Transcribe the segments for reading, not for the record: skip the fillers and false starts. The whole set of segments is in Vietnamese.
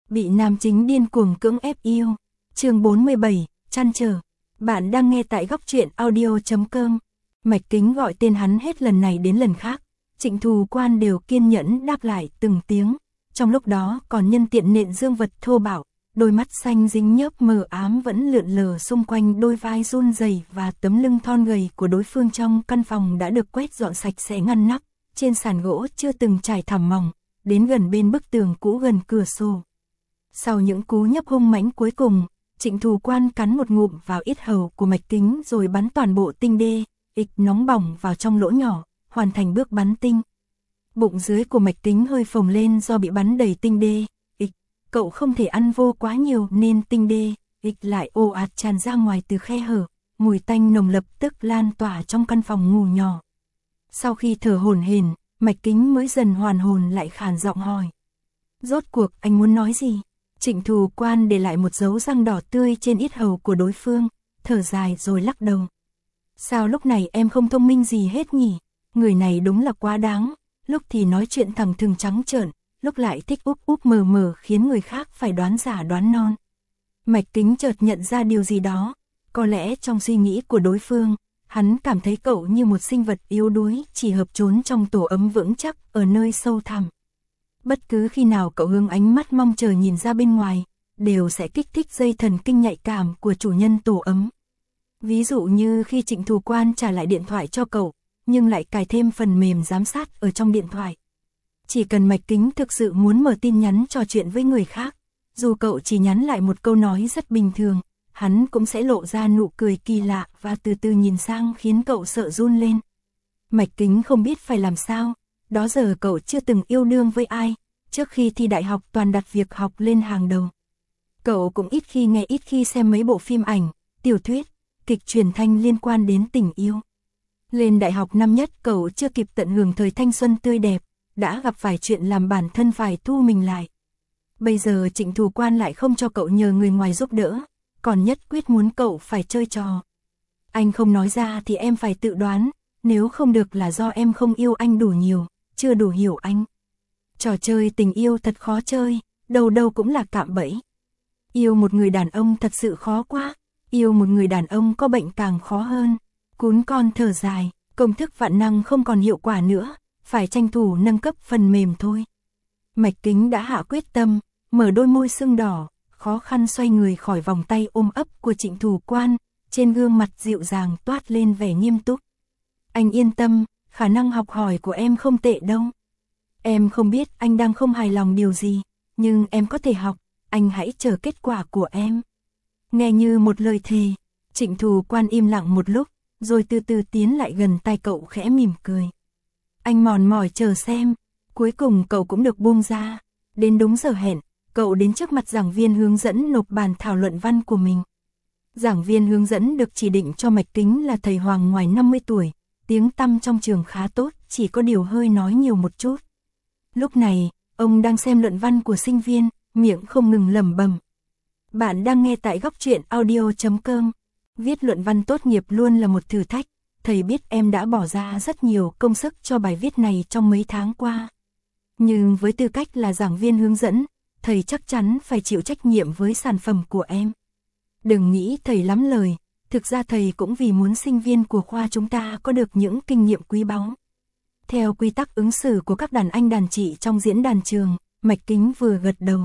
Bị nam chính điên cuồng cưỡng ép yêu. Chương 47, trăn trở. Bạn đang nghe tại góc truyện audio.com. Mạch Kính gọi tên hắn hết lần này đến lần khác. Trịnh Thù Quan đều kiên nhẫn đáp lại từng tiếng. Trong lúc đó còn nhân tiện nện dương vật thô bạo. Đôi mắt xanh dính nhớp mờ ám vẫn lượn lờ xung quanh đôi vai run rẩy và tấm lưng thon gầy của đối phương. Trong căn phòng đã được quét dọn sạch sẽ ngăn nắp. Trên sàn gỗ chưa từng trải thảm mỏng. Đến gần bên bức tường cũ gần cửa sổ. Sau những cú nhấp hung mãnh cuối cùng, Trịnh Thù Quan cắn một ngụm vào yết hầu của Mạch Kính rồi bắn toàn bộ tinh đê, ịch nóng bỏng vào trong lỗ nhỏ, hoàn thành bước bắn tinh. Bụng dưới của Mạch Kính hơi phồng lên do bị bắn đầy tinh đê, ịch. Cậu không thể ăn vô quá nhiều nên tinh đê, ịch lại ồ ạt tràn ra ngoài từ khe hở, mùi tanh nồng lập tức lan tỏa trong căn phòng ngủ nhỏ. Sau khi thở hổn hển, Mạch Kính mới dần hoàn hồn lại khàn giọng hỏi. Rốt cuộc anh muốn nói gì? Trịnh Thù Quan để lại một dấu răng đỏ tươi trên yết hầu của đối phương, thở dài rồi lắc đầu. Sao lúc này em không thông minh gì hết nhỉ? Người này đúng là quá đáng, lúc thì nói chuyện thẳng thừng trắng trợn, lúc lại thích úp úp mờ mờ khiến người khác phải đoán giả đoán non. Mạch Kính chợt nhận ra điều gì đó, có lẽ trong suy nghĩ của đối phương, hắn cảm thấy cậu như một sinh vật yếu đuối chỉ hợp trốn trong tổ ấm vững chắc ở nơi sâu thẳm. Bất cứ khi nào cậu hướng ánh mắt mong chờ nhìn ra bên ngoài, đều sẽ kích thích dây thần kinh nhạy cảm của chủ nhân tổ ấm. Ví dụ như khi Trịnh Thù Quan trả lại điện thoại cho cậu, nhưng lại cài thêm phần mềm giám sát ở trong điện thoại. Chỉ cần Mạch Kính thực sự muốn mở tin nhắn trò chuyện với người khác, dù cậu chỉ nhắn lại một câu nói rất bình thường, hắn cũng sẽ lộ ra nụ cười kỳ lạ và từ từ nhìn sang khiến cậu sợ run lên. Mạch Kính không biết phải làm sao. Đó giờ cậu chưa từng yêu đương với ai, trước khi thi đại học toàn đặt việc học lên hàng đầu. Cậu cũng ít khi nghe ít khi xem mấy bộ phim ảnh, tiểu thuyết, kịch truyền thanh liên quan đến tình yêu. Lên đại học năm nhất cậu chưa kịp tận hưởng thời thanh xuân tươi đẹp, đã gặp phải chuyện làm bản thân phải thu mình lại. Bây giờ Trịnh Thù Quan lại không cho cậu nhờ người ngoài giúp đỡ, còn nhất quyết muốn cậu phải chơi trò. Anh không nói ra thì em phải tự đoán, nếu không được là do em không yêu anh đủ nhiều. Chưa đủ hiểu anh. Trò chơi tình yêu thật khó chơi, đâu đâu cũng là cạm bẫy. Yêu một người đàn ông thật sự khó quá, yêu một người đàn ông có bệnh càng khó hơn. Cún con thở dài, công thức vạn năng không còn hiệu quả nữa, phải tranh thủ nâng cấp phần mềm thôi. Mạch Kính đã hạ quyết tâm, mở đôi môi sưng đỏ, khó khăn xoay người khỏi vòng tay ôm ấp của Trịnh Thù Quan, trên gương mặt dịu dàng toát lên vẻ nghiêm túc. Anh yên tâm. Khả năng học hỏi của em không tệ đâu. Em không biết anh đang không hài lòng điều gì, nhưng em có thể học, anh hãy chờ kết quả của em. Nghe như một lời thề, Trịnh Thù Quan im lặng một lúc, rồi từ từ tiến lại gần tai cậu khẽ mỉm cười. Anh mòn mỏi chờ xem, cuối cùng cậu cũng được buông ra. Đến đúng giờ hẹn, cậu đến trước mặt giảng viên hướng dẫn nộp bản thảo luận văn của mình. Giảng viên hướng dẫn được chỉ định cho Mạch Kính là thầy Hoàng ngoài 50 tuổi. Tiếng tăm trong trường khá tốt, chỉ có điều hơi nói nhiều một chút. Lúc này, ông đang xem luận văn của sinh viên, miệng không ngừng lẩm bẩm. Bạn đang nghe tại góc truyện audio.com. Viết luận văn tốt nghiệp luôn là một thử thách. Thầy biết em đã bỏ ra rất nhiều công sức cho bài viết này trong mấy tháng qua. Nhưng với tư cách là giảng viên hướng dẫn, thầy chắc chắn phải chịu trách nhiệm với sản phẩm của em. Đừng nghĩ thầy lắm lời. Thực ra thầy cũng vì muốn sinh viên của khoa chúng ta có được những kinh nghiệm quý báu. Theo quy tắc ứng xử của các đàn anh đàn chị trong diễn đàn trường, Mạch Kính vừa gật đầu.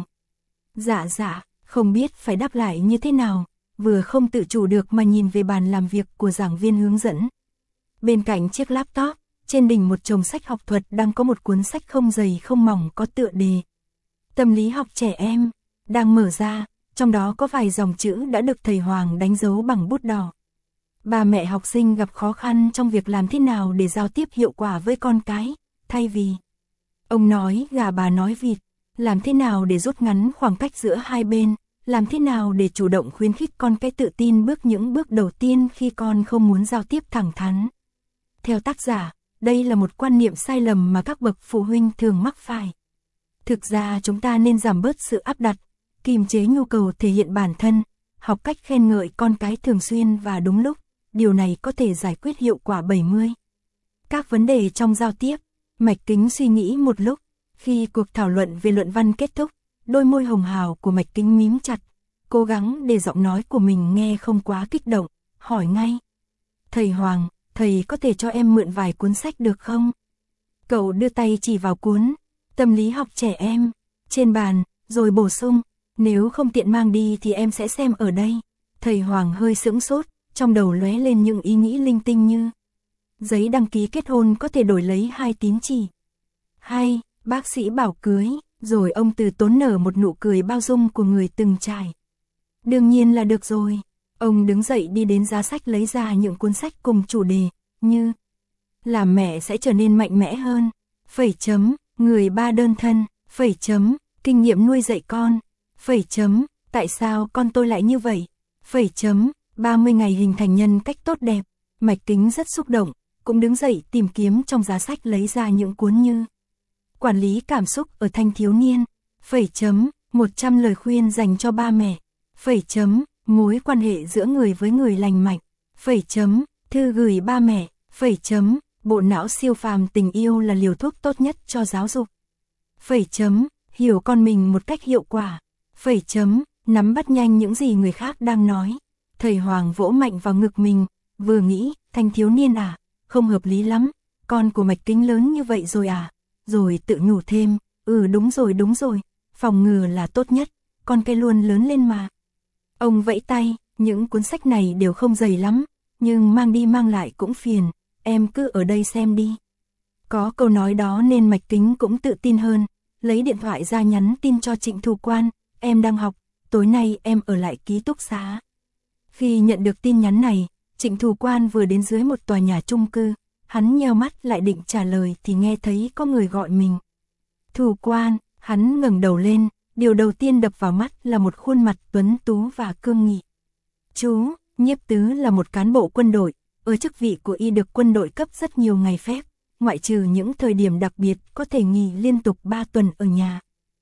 Dạ, không biết phải đáp lại như thế nào, vừa không tự chủ được mà nhìn về bàn làm việc của giảng viên hướng dẫn. Bên cạnh chiếc laptop, trên đỉnh một chồng sách học thuật đang có một cuốn sách không dày không mỏng có tựa đề Tâm lý học trẻ em, đang mở ra. Trong đó có vài dòng chữ đã được thầy Hoàng đánh dấu bằng bút đỏ. Ba mẹ học sinh gặp khó khăn trong việc làm thế nào để giao tiếp hiệu quả với con cái, thay vì ông nói gà bà nói vịt, làm thế nào để rút ngắn khoảng cách giữa hai bên, làm thế nào để chủ động khuyến khích con cái tự tin bước những bước đầu tiên khi con không muốn giao tiếp thẳng thắn. Theo tác giả, đây là một quan niệm sai lầm mà các bậc phụ huynh thường mắc phải. Thực ra chúng ta nên giảm bớt sự áp đặt, kiềm chế nhu cầu thể hiện bản thân, học cách khen ngợi con cái thường xuyên và đúng lúc, điều này có thể giải quyết hiệu quả 70. Các vấn đề trong giao tiếp, Mạch Kính suy nghĩ một lúc, khi cuộc thảo luận về luận văn kết thúc, đôi môi hồng hào của Mạch Kính mím chặt, cố gắng để giọng nói của mình nghe không quá kích động, hỏi ngay. Thầy Hoàng, thầy có thể cho em mượn vài cuốn sách được không? Cậu đưa tay chỉ vào cuốn Tâm lý học trẻ em trên bàn, rồi bổ sung, nếu không tiện mang đi thì em sẽ xem ở đây. Thầy Hoàng hơi sững sốt, trong đầu lóe lên những ý nghĩ linh tinh như giấy đăng ký kết hôn có thể đổi lấy 2 tín chỉ. Hay, bác sĩ bảo cưới, rồi ông Từ Tốn nở một nụ cười bao dung của người từng trải. Đương nhiên là được rồi. Ông đứng dậy đi đến giá sách lấy ra những cuốn sách cùng chủ đề, như Làm mẹ sẽ trở nên mạnh mẽ hơn, phẩy chấm, Người ba đơn thân, phẩy chấm, Kinh nghiệm nuôi dạy con, phẩy chấm, Tại sao con tôi lại như vậy, phẩy chấm, 30 ngày hình thành nhân cách tốt đẹp. Mạch Kính rất xúc động, cũng đứng dậy tìm kiếm trong giá sách lấy ra những cuốn như Quản lý cảm xúc ở thanh thiếu niên, phẩy chấm, 100 lời khuyên dành cho ba mẹ, phẩy chấm, Mối quan hệ giữa người với người lành mạnh, phẩy chấm, Thư gửi ba mẹ, phẩy chấm, Bộ não siêu phàm tình yêu là liều thuốc tốt nhất cho giáo dục, phẩy chấm, Hiểu con mình một cách hiệu quả, phẩy chấm, Nắm bắt nhanh những gì người khác đang nói. Thầy Hoàng vỗ mạnh vào ngực mình, vừa nghĩ, thanh thiếu niên à, không hợp lý lắm, con của Mạch Kính lớn như vậy rồi à, rồi tự nhủ thêm, đúng rồi, phòng ngừa là tốt nhất, con cái luôn lớn lên mà. Ông vẫy tay, những cuốn sách này đều không dày lắm, nhưng mang đi mang lại cũng phiền, em cứ ở đây xem đi. Có câu nói đó nên Mạch Kính cũng tự tin hơn, lấy điện thoại ra nhắn tin cho Trịnh Thù Quan, em đang học, tối nay em ở lại ký túc xá. Khi nhận được tin nhắn này, Trịnh Thù Quan vừa đến dưới một tòa nhà chung cư, hắn nheo mắt lại định trả lời thì nghe thấy có người gọi mình. Thù Quan, hắn ngẩng đầu lên, điều đầu tiên đập vào mắt là một khuôn mặt tuấn tú và cương nghị. Chú, Nhiếp Tứ là một cán bộ quân đội, ở chức vị của y được quân đội cấp rất nhiều ngày phép, ngoại trừ những thời điểm đặc biệt có thể nghỉ liên tục 3 tuần ở nhà.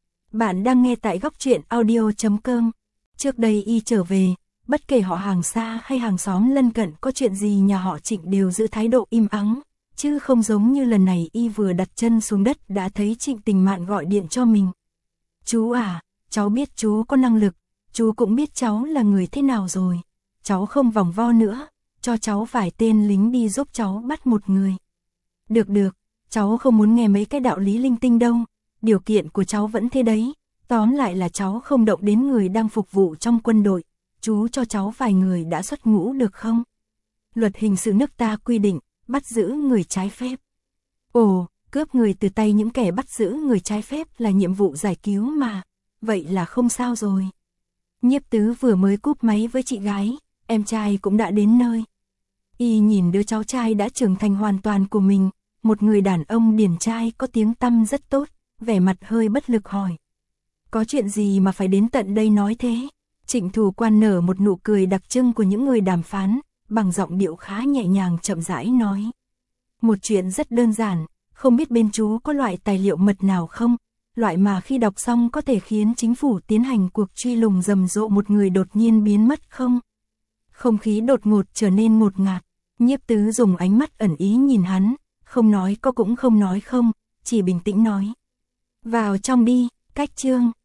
Bạn đang nghe tại góc truyện audio.com. Trước đây y trở về, bất kể họ hàng xa hay hàng xóm lân cận có chuyện gì nhà họ Trịnh đều giữ thái độ im ắng, chứ không giống như lần này y vừa đặt chân xuống đất đã thấy Trịnh Tình Mạn gọi điện cho mình. Chú à, cháu biết chú có năng lực, chú cũng biết cháu là người thế nào rồi, cháu không vòng vo nữa, cho cháu vài tên lính đi giúp cháu bắt một người. Được, cháu không muốn nghe mấy cái đạo lý linh tinh đâu, điều kiện của cháu vẫn thế đấy, tóm lại là cháu không động đến người đang phục vụ trong quân đội, chú cho cháu vài người đã xuất ngũ được không? Luật hình sự nước ta quy định, bắt giữ người trái phép. Ồ, cướp người từ tay những kẻ bắt giữ người trái phép là nhiệm vụ giải cứu mà, vậy là không sao rồi. Nhiếp Tứ vừa mới cúp máy với chị gái, em trai cũng đã đến nơi. Y nhìn đứa cháu trai đã trưởng thành hoàn toàn của mình, một người đàn ông điển trai có tiếng tăm rất tốt, vẻ mặt hơi bất lực hỏi. Có chuyện gì mà phải đến tận đây nói thế? Trịnh Thù Quan nở một nụ cười đặc trưng của những người đàm phán, bằng giọng điệu khá nhẹ nhàng chậm rãi nói. Một chuyện rất đơn giản, không biết bên chú có loại tài liệu mật nào không? Loại mà khi đọc xong có thể khiến chính phủ tiến hành cuộc truy lùng rầm rộ một người đột nhiên biến mất không? Không khí đột ngột trở nên ngột ngạt, Nhiếp Tứ dùng ánh mắt ẩn ý nhìn hắn, không nói có cũng không nói không, chỉ bình tĩnh nói. Vào trong đi, cách chương.